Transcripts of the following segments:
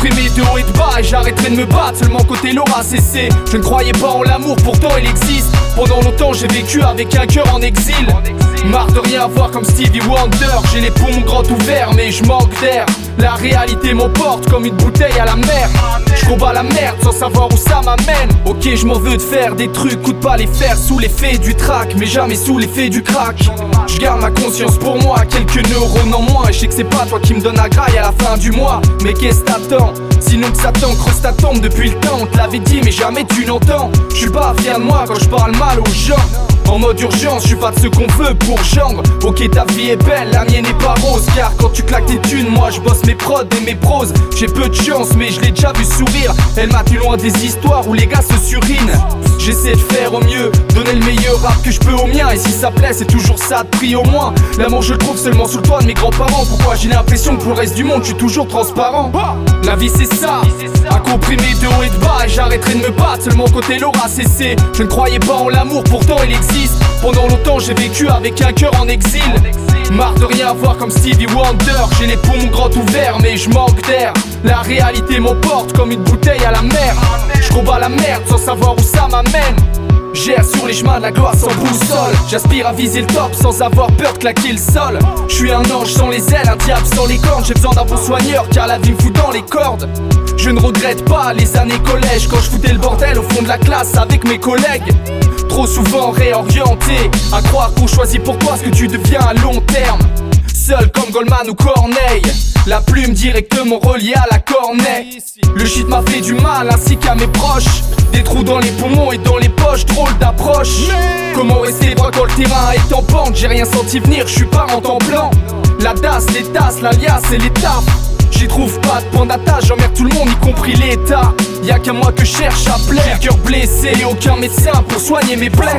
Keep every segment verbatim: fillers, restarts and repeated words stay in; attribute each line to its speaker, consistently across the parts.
Speaker 1: comprimé de haut et de bas et j'arrêterai de me battre, seulement côté l'aura cessé. Je ne croyais pas en l'amour, pourtant il existe. Pendant longtemps j'ai vécu avec un cœur en exil. Marre de rien voir comme Stevie Wonder. J'ai les poumons grands ouverts mais je manque d'air. La réalité m'emporte comme une bouteille à la mer. Je combats la merde sans savoir où ça m'amène. Ok, je m'en veux de faire des trucs, coûte pas les faire sous l'effet du track, mais jamais sous l'effet du crack. Je garde ma conscience pour moi, quelques neurones en moins. Et je sais que c'est pas toi qui me donne la graille à la fin du mois. Mais qu'est-ce t'attends? Sinon que Satan creuse ta tombe depuis le temps. On te l'avait dit mais jamais tu n'entends. Je suis pas fier de moi quand je parle mal aux gens. En mode urgence, je suis pas de ce qu'on veut pour genre. Ok, ta vie est belle, la mienne n'est pas rose. Car quand tu claques tes thunes, moi je bosse mes prods et mes pros. J'ai peu de chance mais je l'ai déjà vu sourire. Elle m'a tenu loin des histoires où les gars se surinent. J'essaie de faire au mieux, donner le meilleur rap que je peux au mien. Et si ça plaît, c'est toujours ça de prix au moins. L'amour je le trouve seulement sous le toit de mes grands-parents. Pourquoi j'ai l'impression que pour le reste du monde je suis toujours transparent? La vie c'est ça, à comprimer de haut et de bas. Et j'arrêterai de me battre, seulement côté l'aura cessé. Je ne croyais pas en l'amour, pourtant il existe. Pendant longtemps j'ai vécu avec un cœur en exil. Marre de rien voir comme Stevie Wonder. J'ai les poumons grands ouverts mais je manque d'air. La réalité m'emporte comme une bouteille à la mer. Je combats la merde sans savoir où ça m'amène. J'erre sur les chemins de la gloire sans boussole. J'aspire à viser le top sans avoir peur de claquer le sol. Je suis un ange sans les ailes, un diable sans les cornes. J'ai besoin d'un bon soigneur car la vie me fout dans les cordes. Je ne regrette pas les années collège quand je foutais le bordel au fond de la classe avec mes collègues. Trop souvent réorienté à croire qu'on choisit pour toi ce que tu deviens à long terme. Seul comme Goldman ou Corneille, la plume directement reliée à la corneille. Le shit m'a fait du mal ainsi qu'à mes proches. Des trous dans les poumons et dans les poches, drôle d'approche. Comment rester droit quand le terrain est en pente? J'ai rien senti venir, je suis pas en temps blanc. La dasse, les tasses, l'alias et les tafs. J'y trouve pas de point d'attache, j'emmerde tout le monde y compris l'état. Y'a qu'à moi que je cherche à plaire. J'ai le cœur blessé et aucun médecin pour soigner mes plaies.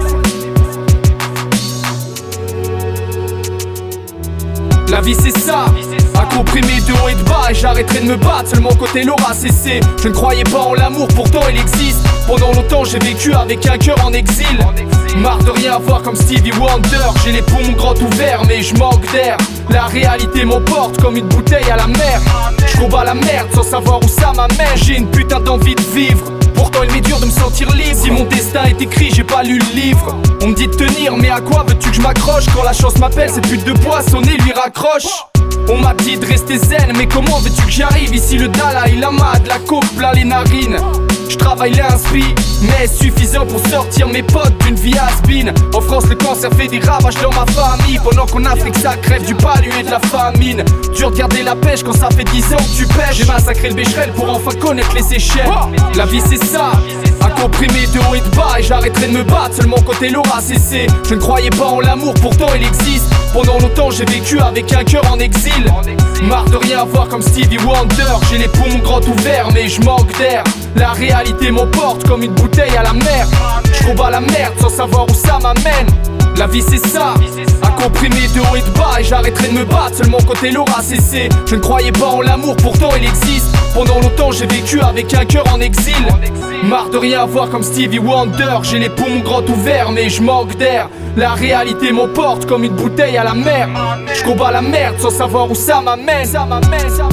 Speaker 1: La vie c'est ça, à comprimer de haut et de bas. Et j'arrêterai de me battre, seulement côté l'aura cessé. Je ne croyais pas en l'amour, pourtant il existe. Pendant longtemps j'ai vécu avec un cœur en exil. Marre de rien voir comme Stevie Wonder. J'ai les poumons grands ouverts mais je manque d'air. La réalité m'emporte comme une bouteille à la mer. Je combats la merde sans savoir où ça m'amène. J'ai une putain d'envie de vivre, pourtant il m'est dur de me sentir libre. Si mon destin est écrit, j'ai pas lu le livre. On me dit de tenir, mais à quoi veux-tu que je m'accroche? Quand la chance m'appelle, cette pute de poissonner lui raccroche. On m'a dit de rester zen, mais comment veux-tu que j'arrive? Ici le Dalai Lama, de la coke plein les narines. Je travaille l'inspi, mais suffisant pour sortir mes potes d'une vie has-been. En France le cancer fait des ravages dans ma famille, pendant qu'en Afrique ça crève du palu et de la famine. Dur de garder la pêche quand ça fait dix ans que tu pêches. J'ai massacré le Becherel pour enfin connaître les Seychelles. La vie c'est ça, à comprimer de haut et de bas. Et j'arrêterai de me battre, seulement côté l'aura cessé. Je ne croyais pas en l'amour, pourtant il existe. Pendant longtemps j'ai vécu avec un cœur en exil. Marre de rien voir comme Stevie Wonder. J'ai les poumons grands ouverts mais je manque d'air. La réalité m'emporte comme une bouteille à la mer. Je combats la merde sans savoir où ça m'amène. La vie c'est ça, à comprimer de haut et de bas. Et j'arrêterai de me battre, seulement côté l'aura cessé. Je ne croyais pas en l'amour, pourtant il existe. Pendant longtemps j'ai vécu avec un cœur en exil. Marre de rien voir comme Stevie Wonder. J'ai les poumons grands ouverts mais je manque d'air. La réalité m'emporte comme une bouteille à la mer. Je combats la merde sans savoir où ça m'amène.